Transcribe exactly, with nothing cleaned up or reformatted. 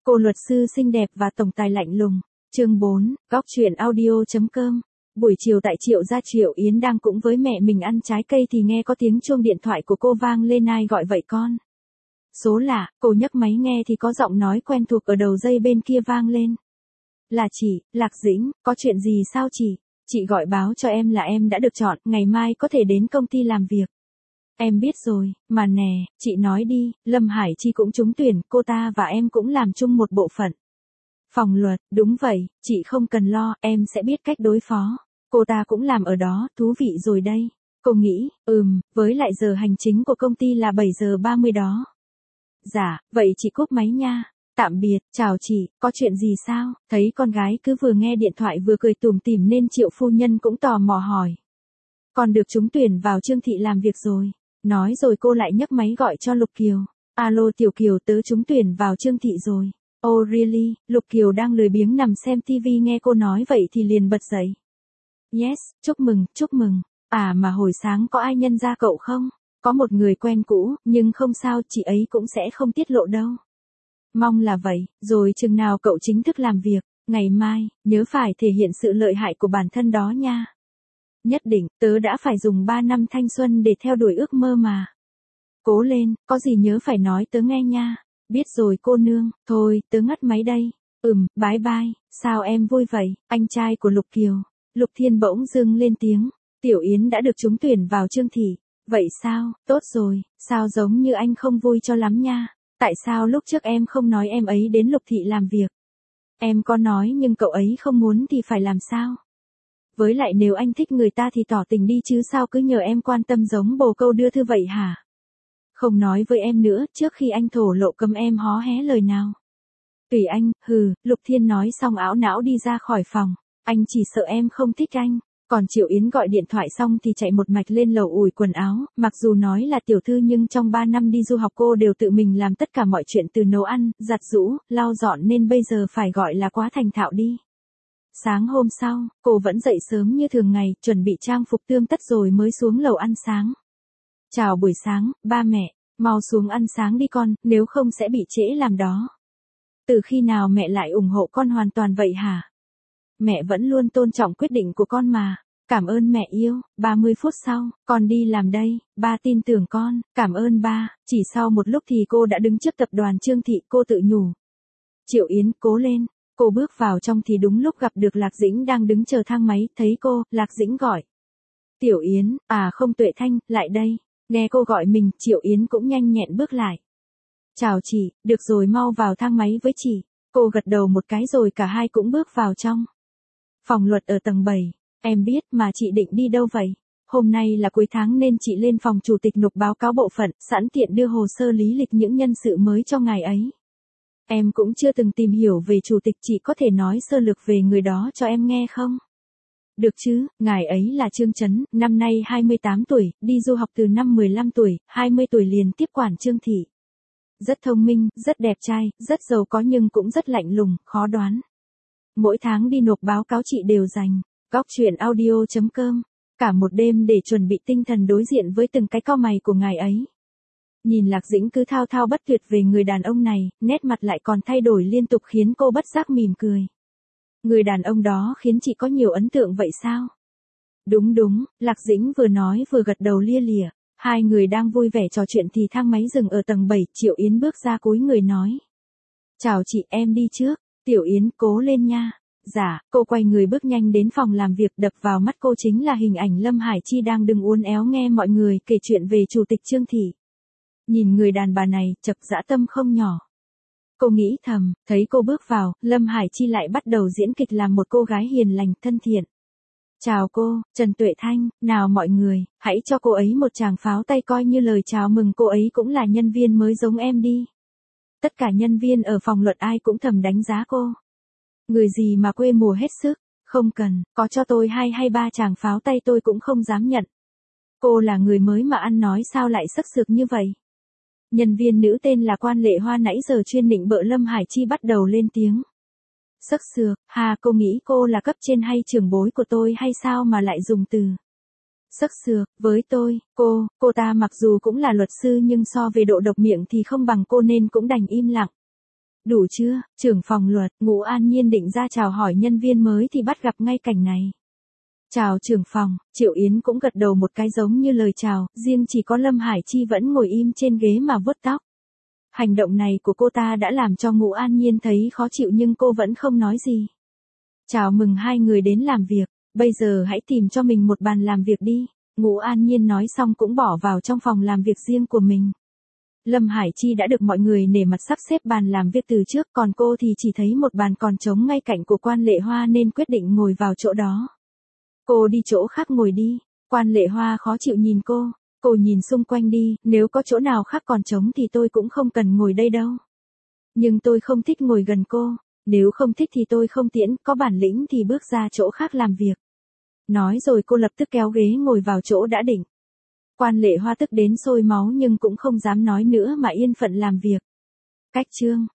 Cô luật sư xinh đẹp và tổng tài lạnh lùng. Chương bốn, góc truyện audio.com. Buổi chiều tại Triệu gia, Triệu Yến đang cũng với mẹ mình ăn trái cây thì nghe có tiếng chuông điện thoại của cô vang lên. Ai gọi vậy con? Số lạ, cô nhấc máy nghe thì có giọng nói quen thuộc ở đầu dây bên kia vang lên. Là chị, Lạc Dĩnh, có chuyện gì sao chị? Chị gọi báo cho em là em đã được chọn, ngày mai có thể đến công ty làm việc. Em biết rồi, mà nè, chị nói đi, Lâm Hải Chi cũng trúng tuyển, cô ta và em cũng làm chung một bộ phận. Phòng luật, đúng vậy, chị không cần lo, em sẽ biết cách đối phó. Cô ta cũng làm ở đó, thú vị rồi đây. Cô nghĩ, ừm, với lại giờ hành chính của công ty là bảy giờ ba mươi đó. Dạ, vậy chị cúp máy nha. Tạm biệt, chào chị, có chuyện gì sao? Thấy con gái cứ vừa nghe điện thoại vừa cười tủm tỉm nên Triệu phu nhân cũng tò mò hỏi. Con được trúng tuyển vào Trương Thị làm việc rồi. Nói rồi cô lại nhấc máy gọi cho Lục Kiều. Alo Tiểu Kiều, tớ trúng tuyển vào Trương Thị rồi. Oh really? Lục Kiều đang lười biếng nằm xem tivi nghe cô nói vậy thì liền bật dậy. Yes, chúc mừng, chúc mừng. À mà hồi sáng có ai nhân ra cậu không? Có một người quen cũ, nhưng không sao, chị ấy cũng sẽ không tiết lộ đâu. Mong là vậy, rồi chừng nào cậu chính thức làm việc, ngày mai, nhớ phải thể hiện sự lợi hại của bản thân đó nha. Nhất định, tớ đã phải dùng ba năm thanh xuân để theo đuổi ước mơ mà. Cố lên, có gì nhớ phải nói tớ nghe nha. Biết rồi cô nương, thôi, tớ ngắt máy đây. Ừm, bye bye, sao em vui vậy, anh trai của Lục Kiều. Lục Thiên bỗng dưng lên tiếng, Tiểu Yến đã được trúng tuyển vào Trương Thị. Vậy sao, tốt rồi, sao giống như anh không vui cho lắm nha. Tại sao lúc trước em không nói em ấy đến Lục Thị làm việc? Em có nói nhưng cậu ấy không muốn thì phải làm sao? Với lại nếu anh thích người ta thì tỏ tình đi chứ sao cứ nhờ em quan tâm giống bồ câu đưa thư vậy hả? Không nói với em nữa, trước khi anh thổ lộ cấm em hó hé lời nào. Tùy anh, hừ, Lục Thiên nói xong ảo não đi ra khỏi phòng. Anh chỉ sợ em không thích anh. Còn Triệu Yến gọi điện thoại xong thì chạy một mạch lên lầu ủi quần áo, mặc dù nói là tiểu thư nhưng trong ba năm đi du học cô đều tự mình làm tất cả mọi chuyện từ nấu ăn, giặt giũ, lau dọn nên bây giờ phải gọi là quá thành thạo đi. Sáng hôm sau, cô vẫn dậy sớm như thường ngày, chuẩn bị trang phục tươm tất rồi mới xuống lầu ăn sáng. Chào buổi sáng, ba mẹ, mau xuống ăn sáng đi con, nếu không sẽ bị trễ làm đó. Từ khi nào mẹ lại ủng hộ con hoàn toàn vậy hả? Mẹ vẫn luôn tôn trọng quyết định của con mà. Cảm ơn mẹ yêu. ba mươi phút sau, con đi làm đây, ba tin tưởng con, cảm ơn ba. Chỉ sau một lúc thì cô đã đứng trước tập đoàn Trương Thị, cô tự nhủ. Triệu Yến, cố lên. Cô bước vào trong thì đúng lúc gặp được Lạc Dĩnh đang đứng chờ thang máy, thấy cô, Lạc Dĩnh gọi. Tiểu Yến, à không Tuệ Thanh, lại đây. Nghe cô gọi mình, Triệu Yến cũng nhanh nhẹn bước lại. Chào chị, được rồi mau vào thang máy với chị. Cô gật đầu một cái rồi cả hai cũng bước vào trong. Phòng luật ở tầng bảy, em biết mà chị định đi đâu vậy? Hôm nay là cuối tháng nên chị lên phòng chủ tịch nộp báo cáo bộ phận, sẵn tiện đưa hồ sơ lý lịch những nhân sự mới cho ngài ấy. Em cũng chưa từng tìm hiểu về chủ tịch, chị có thể nói sơ lược về người đó cho em nghe không? Được chứ, ngài ấy là Trương Chấn, năm nay hai mươi tám tuổi, đi du học từ năm mười lăm tuổi, hai mươi tuổi liền tiếp quản Trương Thị. Rất thông minh, rất đẹp trai, rất giàu có nhưng cũng rất lạnh lùng, khó đoán. Mỗi tháng đi nộp báo cáo chị đều dành. Góc truyện audio.com. Cả một đêm để chuẩn bị tinh thần đối diện với từng cái cau mày của ngài ấy. Nhìn Lạc Dĩnh cứ thao thao bất tuyệt về người đàn ông này, nét mặt lại còn thay đổi liên tục khiến cô bất giác mỉm cười. Người đàn ông đó khiến chị có nhiều ấn tượng vậy sao? Đúng đúng, Lạc Dĩnh vừa nói vừa gật đầu lia lịa. Hai người đang vui vẻ trò chuyện thì thang máy dừng ở tầng bảy, Triệu Yến bước ra cúi người nói. Chào chị, em đi trước. Tiểu Yến, cố lên nha. Dạ, cô quay người bước nhanh đến phòng làm việc, đập vào mắt cô chính là hình ảnh Lâm Hải Chi đang đứng uốn éo nghe mọi người kể chuyện về chủ tịch Trương Thị. Nhìn người đàn bà này, chập dã tâm không nhỏ. Cô nghĩ thầm, thấy cô bước vào, Lâm Hải Chi lại bắt đầu diễn kịch làm một cô gái hiền lành, thân thiện. Chào cô, Trần Tuệ Thanh, nào mọi người, hãy cho cô ấy một tràng pháo tay coi như lời chào mừng, cô ấy cũng là nhân viên mới giống em đi. Tất cả nhân viên ở phòng luật ai cũng thầm đánh giá cô. Người gì mà quê mùa hết sức, không cần, có cho tôi hai hay ba tràng pháo tay tôi cũng không dám nhận. Cô là người mới mà ăn nói sao lại sắc sược như vậy? Nhân viên nữ tên là Quan Lệ Hoa nãy giờ chuyên nịnh bợ Lâm Hải Chi bắt đầu lên tiếng. Sắc sược, hà cô nghĩ cô là cấp trên hay trưởng bối của tôi hay sao mà lại dùng từ sắc sược với tôi, cô, cô ta mặc dù cũng là luật sư nhưng so về độ độc miệng thì không bằng cô nên cũng đành im lặng. Đủ chưa, trưởng phòng luật, Ngũ An Nhiên định ra chào hỏi nhân viên mới thì bắt gặp ngay cảnh này. Chào trưởng phòng, Triệu Yến cũng gật đầu một cái giống như lời chào, riêng chỉ có Lâm Hải Chi vẫn ngồi im trên ghế mà vuốt tóc. Hành động này của cô ta đã làm cho Ngũ An Nhiên thấy khó chịu nhưng cô vẫn không nói gì. Chào mừng hai người đến làm việc, bây giờ hãy tìm cho mình một bàn làm việc đi. Ngũ An Nhiên nói xong cũng bỏ vào trong phòng làm việc riêng của mình. Lâm Hải Chi đã được mọi người nể mặt sắp xếp bàn làm việc từ trước, còn cô thì chỉ thấy một bàn còn trống ngay cạnh của Quan Lệ Hoa nên quyết định ngồi vào chỗ đó. Cô đi chỗ khác ngồi đi. Quan Lệ Hoa khó chịu nhìn cô. Cô nhìn xung quanh đi, nếu có chỗ nào khác còn trống thì tôi cũng không cần ngồi đây đâu. Nhưng tôi không thích ngồi gần cô. Nếu không thích thì tôi không tiễn, có bản lĩnh thì bước ra chỗ khác làm việc. Nói rồi cô lập tức kéo ghế ngồi vào chỗ đã định. Quan Lệ Hoa tức đến sôi máu nhưng cũng không dám nói nữa mà yên phận làm việc. Cách chương